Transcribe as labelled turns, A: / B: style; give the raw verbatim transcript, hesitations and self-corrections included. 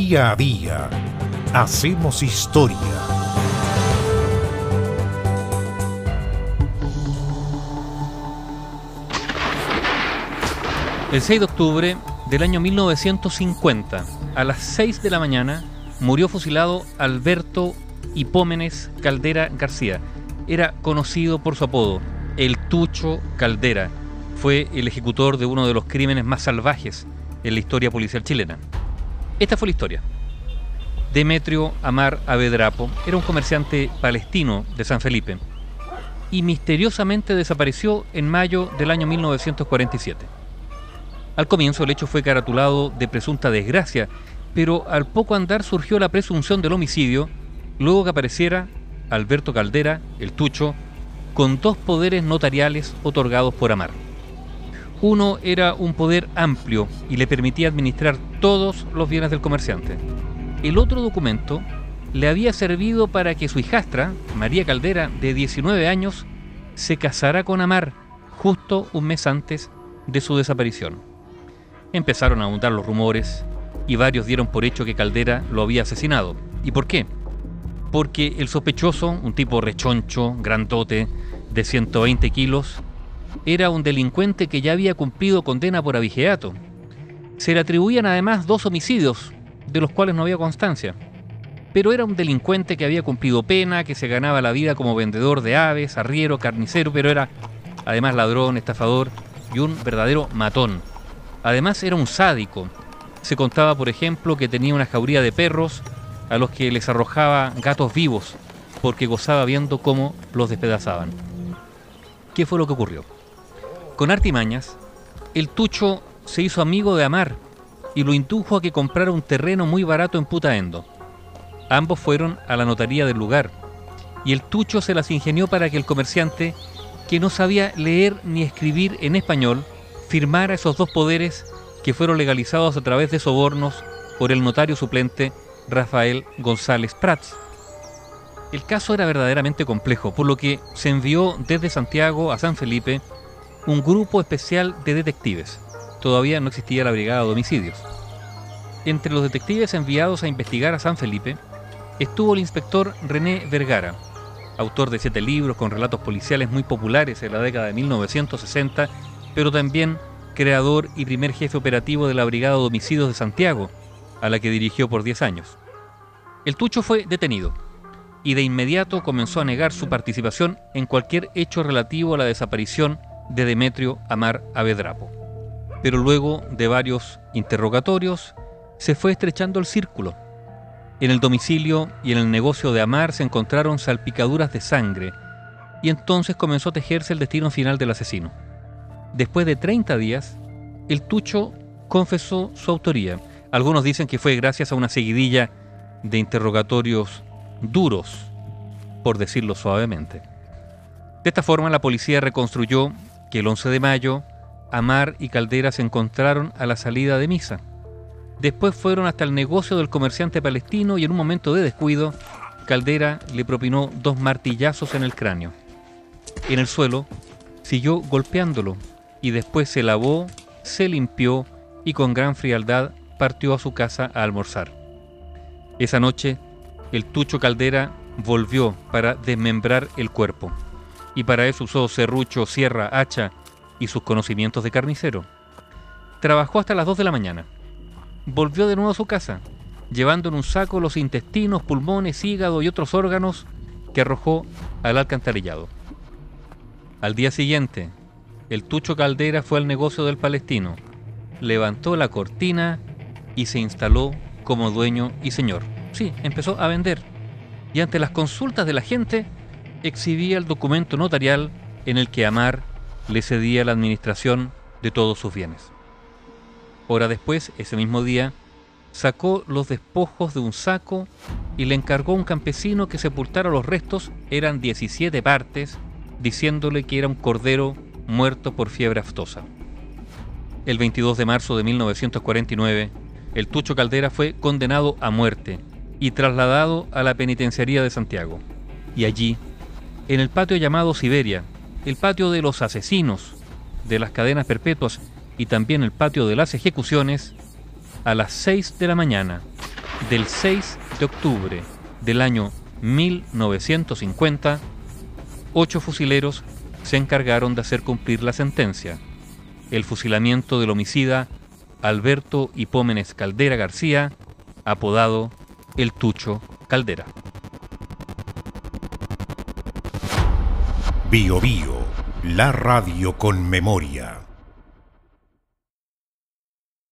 A: Día a día hacemos historia.
B: El seis de octubre del año mil novecientos cincuenta, a las seis de la mañana, murió fusilado Alberto Hipómenes Caldera García. Era conocido por su apodo, el Tucho Caldera. Fue el ejecutor de uno de los crímenes más salvajes en la historia policial chilena. Esta fue la historia. Demetrio Amar Avedrapo era un comerciante palestino de San Felipe y misteriosamente desapareció en mayo del año mil novecientos cuarenta y siete. Al comienzo el hecho fue caratulado de presunta desgracia, pero al poco andar surgió la presunción del homicidio, luego que apareciera Alberto Caldera, el Tucho, con dos poderes notariales otorgados por Amar. Uno era un poder amplio y le permitía administrar todos los bienes del comerciante. El otro documento le había servido para que su hijastra, María Caldera, de diecinueve años, se casara con Amar justo un mes antes de su desaparición. Empezaron a abundar los rumores y varios dieron por hecho que Caldera lo había asesinado. ¿Y por qué? Porque el sospechoso, un tipo rechoncho, grandote, de ciento veinte kilos, era un delincuente que ya había cumplido condena por abigeato. Se le atribuían además dos homicidios, de los cuales no había constancia. Pero era un delincuente que había cumplido pena, que se ganaba la vida como vendedor de aves, arriero, carnicero, pero era además ladrón, estafador y un verdadero matón. Además era un sádico. Se contaba, por ejemplo, que tenía una jauría de perros a los que les arrojaba gatos vivos porque gozaba viendo cómo los despedazaban. ¿Qué fue lo que ocurrió? Con artimañas, el Tucho se hizo amigo de Amar y lo indujo a que comprara un terreno muy barato en Putaendo. Ambos fueron a la notaría del lugar y el Tucho se las ingenió para que el comerciante, que no sabía leer ni escribir en español, firmara esos dos poderes que fueron legalizados a través de sobornos por el notario suplente Rafael González Prats. El caso era verdaderamente complejo, por lo que se envió desde Santiago a San Felipe un grupo especial de detectives. Todavía no existía la brigada de homicidios. Entre los detectives enviados a investigar a San Felipe estuvo el inspector René Vergara, autor de siete libros con relatos policiales muy populares en la década de mil novecientos sesenta, pero también creador y primer jefe operativo de la Brigada de Homicidios de Santiago, a la que dirigió por diez años. El Tucho fue detenido y de inmediato comenzó a negar su participación en cualquier hecho relativo a la desaparición de Demetrio Amar Avedrapo. Pero luego de varios interrogatorios se fue estrechando el círculo. En el domicilio y en el negocio de Amar se encontraron salpicaduras de sangre y entonces comenzó a tejerse el destino final del asesino. Después de treinta días, el Tucho confesó su autoría. Algunos dicen que fue gracias a una seguidilla de interrogatorios duros, por decirlo suavemente. De esta forma, la policía reconstruyó que el once de mayo, Amar y Caldera se encontraron a la salida de misa. Después fueron hasta el negocio del comerciante palestino y en un momento de descuido, Caldera le propinó dos martillazos en el cráneo. En el suelo, siguió golpeándolo y después se lavó, se limpió y con gran frialdad partió a su casa a almorzar. Esa noche, el Tucho Caldera volvió para desmembrar el cuerpo y para eso usó serrucho, sierra, hacha y sus conocimientos de carnicero. Trabajó hasta las dos de la mañana. Volvió de nuevo a su casa, llevando en un saco los intestinos, pulmones, hígado y otros órganos que arrojó al alcantarillado. Al día siguiente, el Tucho Caldera fue al negocio del palestino, levantó la cortina y se instaló como dueño y señor. Sí, empezó a vender. Y ante las consultas de la gente, exhibía el documento notarial en el que Amar le cedía la administración de todos sus bienes. Hora después, ese mismo día, sacó los despojos de un saco y le encargó a un campesino que sepultara los restos, eran diecisiete partes, diciéndole que era un cordero muerto por fiebre aftosa. El veintidós de marzo de mil novecientos cuarenta y nueve, el Tucho Caldera fue condenado a muerte y trasladado a la penitenciaría de Santiago. Y allí, en el patio llamado Siberia, el patio de los asesinos, de las cadenas perpetuas y también el patio de las ejecuciones, a las seis de la mañana, del seis de octubre del año mil novecientos cincuenta, ocho fusileros se encargaron de hacer cumplir la sentencia: el fusilamiento del homicida Alberto Hipómenes Caldera García, apodado El Tucho Caldera.
A: Bio Bio, la radio con memoria.